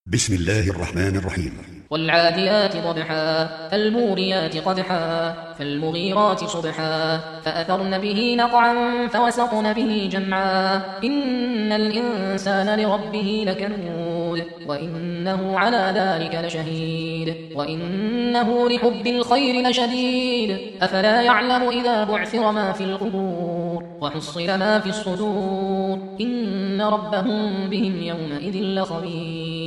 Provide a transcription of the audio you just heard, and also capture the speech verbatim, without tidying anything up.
بسم الله الرحمن الرحيم. والعاديات ضبحا فالموريات قدحا فالمغيرات صبحا فأثرن به نقعا فوسطن به جمعا إن الإنسان لربه لكنود وإنه على ذلك لشهيد وإنه لحب الخير لشديد أفلا يعلم إذا بعثر ما في القبور وحصل ما في الصدور إن ربهم بهم يومئذ لخبير.